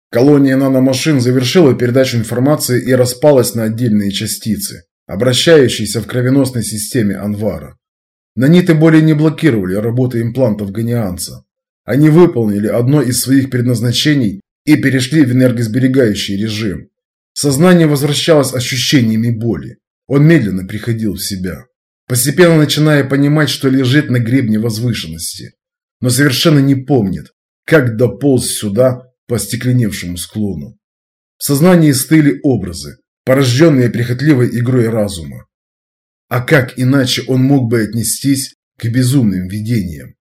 Колония наномашин завершила передачу информации и распалась на отдельные частицы, обращающиеся в кровеносной системе Анвара. Наниты более не блокировали работу имплантов ганианца. Они выполнили одно из своих предназначений и перешли в энергосберегающий режим. Сознание возвращалось ощущениями боли. Он медленно приходил в себя, постепенно начиная понимать, что лежит на гребне возвышенности, но совершенно не помнит, как дополз сюда по остекленевшему склону. В сознании стыли образы, порожденные прихотливой игрой разума. А как иначе он мог бы отнестись к безумным видениям?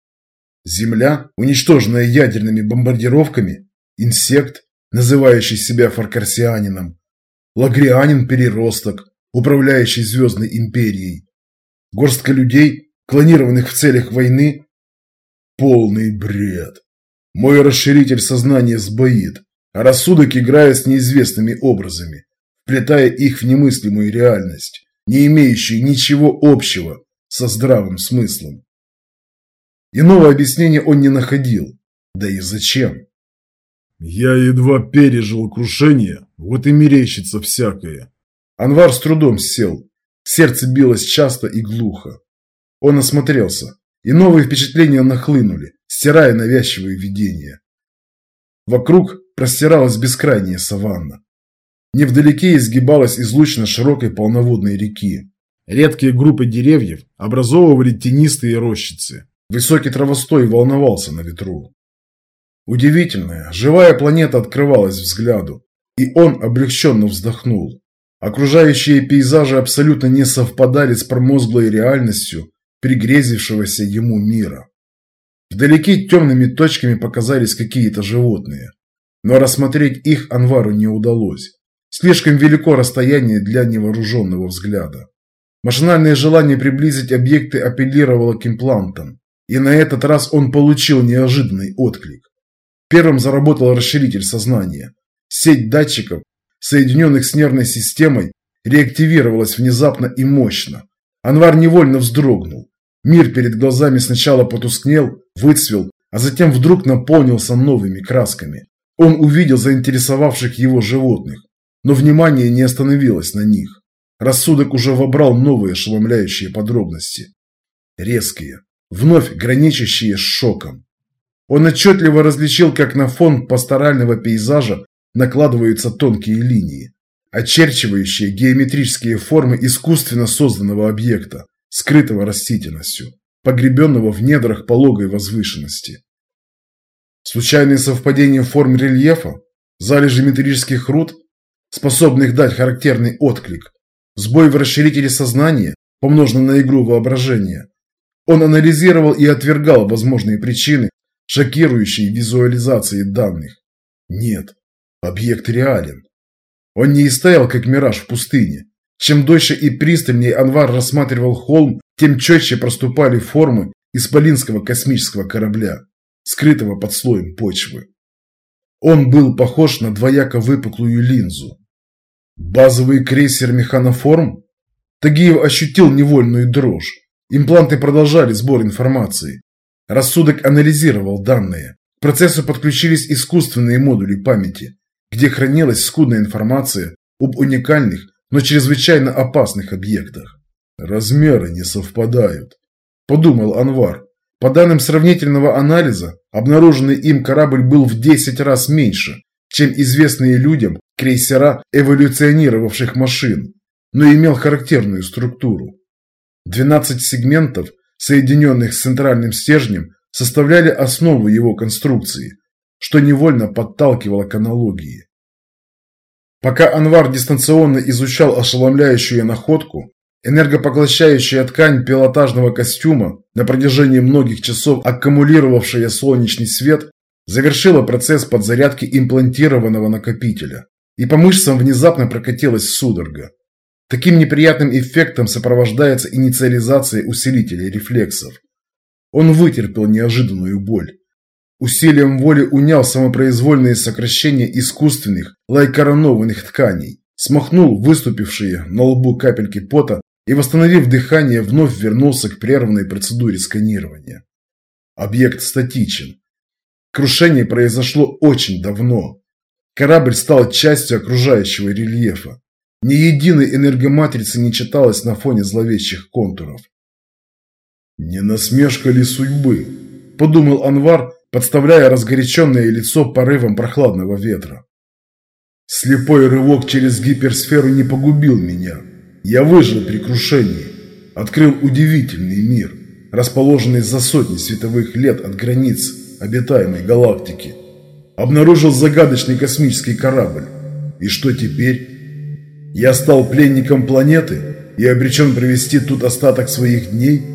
Земля, уничтоженная ядерными бомбардировками, инсект, называющий себя фаркарсианином, лагрианин-переросток, управляющий Звездной империей, горстка людей, клонированных в целях войны. Полный бред. Мой расширитель сознания сбоит, а рассудок играет с неизвестными образами, вплетая их в немыслимую реальность, не имеющую ничего общего со здравым смыслом. Иного объяснения он не находил. Да и зачем? Я едва пережил крушение, вот и мерещится всякое. Анвар с трудом сел. Сердце билось часто и глухо. Он осмотрелся, и новые впечатления нахлынули, стирая навязчивые видения. Вокруг простиралась бескрайняя саванна. Невдалеке изгибалась излучина широкой полноводной реки. Редкие группы деревьев образовывали тенистые рощицы. Высокий травостой волновался на ветру. Удивительная, живая планета открывалась взгляду, и он облегченно вздохнул. Окружающие пейзажи абсолютно не совпадали с промозглой реальностью пригрезившегося ему мира. Вдалеке темными точками показались какие-то животные, но рассмотреть их Анвару не удалось. Слишком велико расстояние для невооруженного взгляда. Машинальное желание приблизить объекты апеллировало к имплантам, и на этот раз он получил неожиданный отклик. Первым заработал расширитель сознания. Сеть датчиков, соединенных с нервной системой, реактивировалась внезапно и мощно. Анвар невольно вздрогнул. Мир перед глазами сначала потускнел, выцвел, а затем вдруг наполнился новыми красками. Он увидел заинтересовавших его животных, но внимание не остановилось на них. Рассудок уже вобрал новые ошеломляющие подробности. Резкие, вновь граничащие с шоком. Он отчетливо различил, как на фон пасторального пейзажа накладываются тонкие линии, очерчивающие геометрические формы искусственно созданного объекта, скрытого растительностью, погребенного в недрах пологой возвышенности. Случайные совпадения форм рельефа, залежи металлических руд, способных дать характерный отклик, сбой в расширителе сознания, помноженный на игру воображения. Он анализировал и отвергал возможные причины шокирующей визуализации данных. Нет, объект реален. Он не истаял, как мираж в пустыне. Чем дольше и пристальнее Анвар рассматривал холм, тем четче проступали формы исполинского космического корабля, скрытого под слоем почвы. Он был похож на двояко выпуклую линзу. Базовый крейсер механоформ? Тагиев ощутил невольную дрожь. Импланты продолжали сбор информации. Рассудок анализировал данные. К процессу подключились искусственные модули памяти, где хранилась скудная информация об уникальных, но чрезвычайно опасных объектах. «Размеры не совпадают», – подумал Анвар. По данным сравнительного анализа, обнаруженный им корабль был в 10 раз меньше, чем известные людям крейсера эволюционировавших машин, но имел характерную структуру. 12 сегментов, соединенных с центральным стержнем, составляли основу его конструкции, что невольно подталкивало к аналогии. Пока Анвар дистанционно изучал ошеломляющую находку, энергопоглощающая ткань пилотажного костюма, на протяжении многих часов аккумулировавшая солнечный свет, завершила процесс подзарядки имплантированного накопителя, и по мышцам внезапно прокатилась судорога. Таким неприятным эффектом сопровождается инициализация усилителей рефлексов. Он вытерпел неожиданную боль. Усилием воли унял самопроизвольные сокращения искусственных лайкоронованных тканей, смахнул выступившие на лбу капельки пота и, восстановив дыхание, вновь вернулся к прерванной процедуре сканирования. Объект статичен. Крушение произошло очень давно. Корабль стал частью окружающего рельефа. Ни единой энергоматрицы не читалось на фоне зловещих контуров. «Не насмешка ли судьбы?» – подумал Анвар, подставляя разгоряченное лицо порывом прохладного ветра. «Слепой рывок через гиперсферу не погубил меня. Я выжил при крушении, открыл удивительный мир, расположенный за сотни световых лет от границ обитаемой галактики. Обнаружил загадочный космический корабль. И что теперь? Я стал пленником планеты и обречен провести тут остаток своих дней?»